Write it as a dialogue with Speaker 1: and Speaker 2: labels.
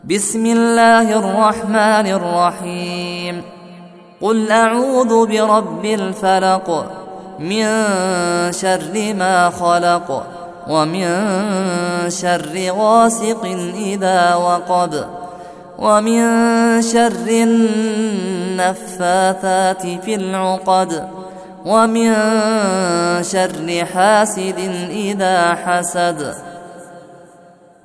Speaker 1: بسم الله الرحمن الرحيم. قل أعوذ برب الفلق من شر ما خلق ومن شر غاسق إذا وقب ومن شر النفاثات في العقد ومن شر حاسد إذا حسد.